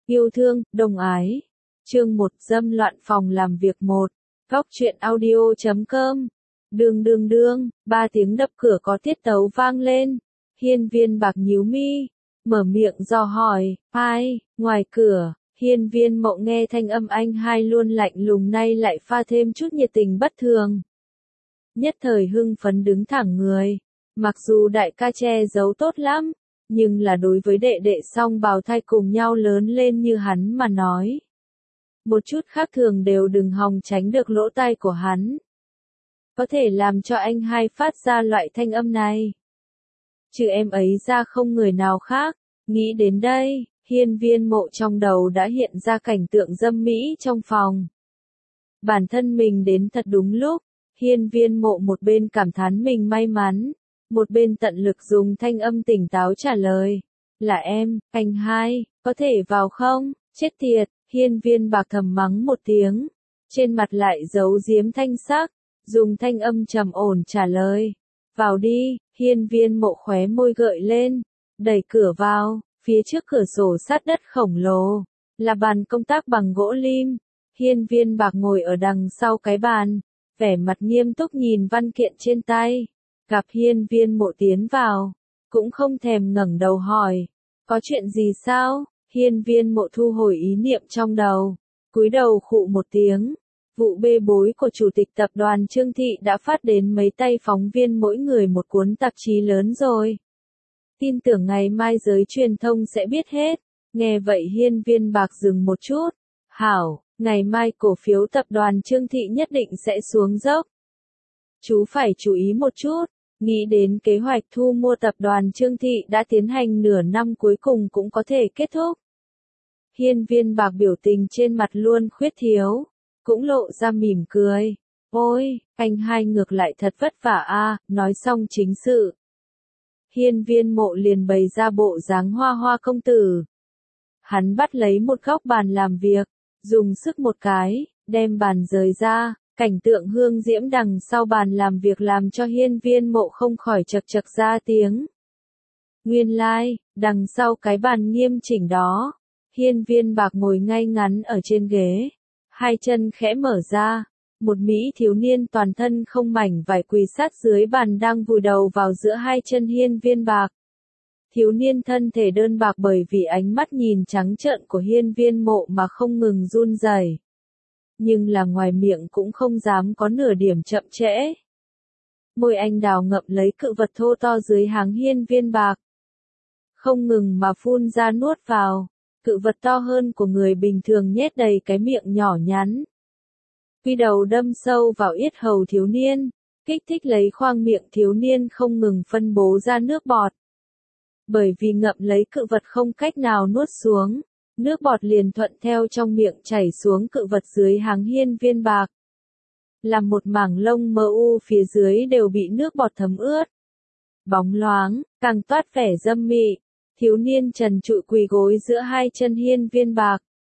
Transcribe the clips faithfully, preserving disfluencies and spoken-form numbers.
Yêu thương, đồng ái. Chương một Dâm loạn phòng làm việc một. Góc truyện audio chấm com. Đương đương đương, ba tiếng đập cửa có tiết tấu vang lên. Hiên Viên Bạc nhíu mi, mở miệng dò hỏi, ai, ngoài cửa. Hiên Viên Mộ nghe thanh âm anh hai luôn lạnh lùng nay lại pha thêm chút nhiệt tình bất thường. Nhất thời hưng phấn đứng thẳng người. Mặc dù đại ca che giấu tốt lắm, nhưng là đối với đệ đệ song bào thai cùng nhau lớn lên như hắn mà nói. Một chút khác thường đều đừng hòng tránh được lỗ tai của hắn. Có thể làm cho anh hai phát ra loại thanh âm này. Trừ em ấy ra không người nào khác. Nghĩ đến đây, Hiên Viên Mộ trong đầu đã hiện ra cảnh tượng dâm mỹ trong phòng. Bản thân mình đến thật đúng lúc. Hiên Viên Mộ một bên cảm thán mình may mắn, một bên tận lực dùng thanh âm tỉnh táo trả lời. Là em, anh hai, có thể vào không? Chết tiệt, Hiên Viên Bạc thầm mắng một tiếng. Trên mặt lại giấu giếm thanh sắc, dùng thanh âm trầm ổn trả lời. Vào đi, Hiên Viên Mộ khóe môi gợi lên, đẩy cửa vào, phía trước cửa sổ sát đất khổng lồ, là bàn công tác bằng gỗ lim. Hiên Viên Bạc ngồi ở đằng sau cái bàn, vẻ mặt nghiêm túc nhìn văn kiện trên tay. Gặp Hiên Viên Mộ tiến vào, cũng không thèm ngẩng đầu hỏi, có chuyện gì sao? Hiên Viên Mộ thu hồi ý niệm trong đầu, cúi đầu khụ một tiếng. Vụ bê bối của chủ tịch tập đoàn Trương Thị đã phát đến mấy tay phóng viên mỗi người một cuốn tạp chí lớn rồi. Tin tưởng ngày mai giới truyền thông sẽ biết hết. Nghe vậy Hiên Viên Bạc dừng một chút. Hảo, ngày mai cổ phiếu tập đoàn Trương Thị nhất định sẽ xuống dốc. Chú phải chú ý một chút. Nghĩ đến kế hoạch thu mua tập đoàn Trương Thị đã tiến hành nửa năm cuối cùng cũng có thể kết thúc. Hiên Viên Bạc biểu tình trên mặt luôn khuyết thiếu, cũng lộ ra mỉm cười. Ôi, anh hai ngược lại thật vất vả a. Nói xong chính sự. Hiên Viên Mộ liền bày ra bộ dáng hoa hoa công tử. Hắn bắt lấy một góc bàn làm việc, dùng sức một cái, đem bàn rời ra. Cảnh tượng hương diễm đằng sau bàn làm việc làm cho Hiên Viên Mộ không khỏi chật chật ra tiếng. Nguyên lai, like, đằng sau cái bàn nghiêm chỉnh đó, Hiên Viên Bạc ngồi ngay ngắn ở trên ghế, hai chân khẽ mở ra, một mỹ thiếu niên toàn thân không mảnh vải quỳ sát dưới bàn đang vùi đầu vào giữa hai chân Hiên Viên Bạc. Thiếu niên thân thể đơn bạc bởi vì ánh mắt nhìn trắng trợn của Hiên Viên Mộ mà không ngừng run rẩy. Nhưng là ngoài miệng cũng không dám có nửa điểm chậm trễ. Môi anh đào ngậm lấy cự vật thô to dưới háng Hiên Viên Bạc. Không ngừng mà phun ra nuốt vào, cự vật to hơn của người bình thường nhét đầy cái miệng nhỏ nhắn. Quy đầu đâm sâu vào yết hầu thiếu niên, kích thích lấy khoang miệng thiếu niên không ngừng phân bố ra nước bọt. Bởi vì ngậm lấy cự vật không cách nào nuốt xuống. Nước bọt liền thuận theo trong miệng chảy xuống cự vật dưới háng Hiên Viên Bạc. Làm một mảng lông mờ u phía dưới đều bị nước bọt thấm ướt. Bóng loáng, càng toát vẻ dâm mị. Thiếu niên trần trụi quỳ gối giữa hai chân Hiên Viên Bạc.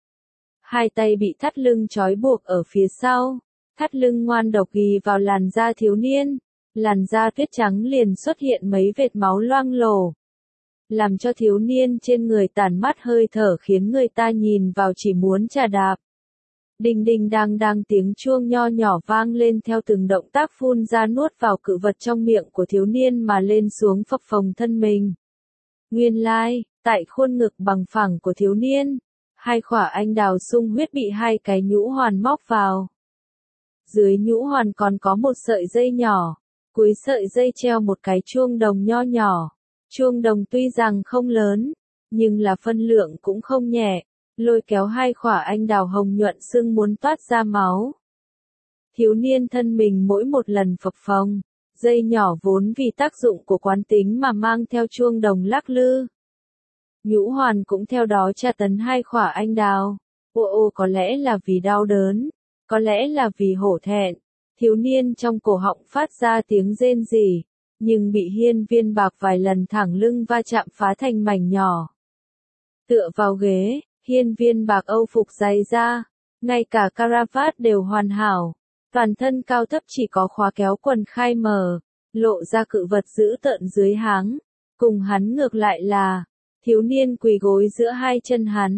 Hai tay bị thắt lưng trói buộc ở phía sau. Thắt lưng ngoan độc ghi vào làn da thiếu niên. Làn da tuyết trắng liền xuất hiện mấy vệt máu loang lổ. Làm cho thiếu niên trên người tản mát hơi thở khiến người ta nhìn vào chỉ muốn trà đạp. Đinh đinh đang đang tiếng chuông nho nhỏ vang lên theo từng động tác phun ra nuốt vào cự vật trong miệng của thiếu niên mà lên xuống phập phồng thân mình. Nguyên lai, like, tại khuôn ngực bằng phẳng của thiếu niên, hai khỏa anh đào sung huyết bị hai cái nhũ hoàn móc vào. Dưới nhũ hoàn còn có một sợi dây nhỏ, cuối sợi dây treo một cái chuông đồng nho nhỏ. Chuông đồng tuy rằng không lớn, nhưng là phân lượng cũng không nhẹ, lôi kéo hai khỏa anh đào hồng nhuận sưng muốn toát ra máu. Thiếu niên thân mình mỗi một lần phập phồng, dây nhỏ vốn vì tác dụng của quán tính mà mang theo chuông đồng lắc lư. Nhũ hoàn cũng theo đó tra tấn hai khỏa anh đào. Ô ô có lẽ là vì đau đớn, có lẽ là vì hổ thẹn, thiếu niên trong cổ họng phát ra tiếng rên rỉ. Nhưng bị Hiên Viên Bạc vài lần thẳng lưng va chạm phá thành mảnh nhỏ. Tựa vào ghế, Hiên Viên Bạc âu phục dày da, ngay cả caravat đều hoàn hảo, toàn thân cao thấp chỉ có khóa kéo quần khai mở, lộ ra cự vật dữ tợn dưới háng. Cùng hắn ngược lại là, thiếu niên quỳ gối giữa hai chân hắn,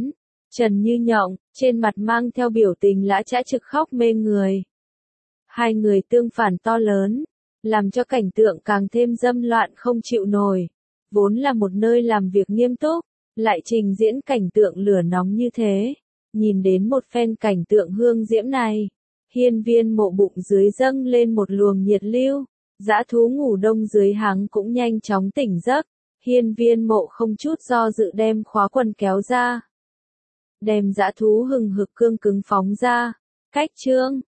Trần Như Nhộng, trên mặt mang theo biểu tình lã chã trực khóc mê người. Hai người tương phản to lớn, làm cho cảnh tượng càng thêm dâm loạn không chịu nổi. Vốn là một nơi làm việc nghiêm túc, lại trình diễn cảnh tượng lửa nóng như thế. Nhìn đến một phen cảnh tượng hương diễm này, Hiên Viên Mộ bụng dưới dâng lên một luồng nhiệt lưu, dã thú ngủ đông dưới hắn cũng nhanh chóng tỉnh giấc. Hiên Viên Mộ không chút do dự đem khóa quần kéo ra, đem dã thú hừng hực cương cứng phóng ra. Cách chương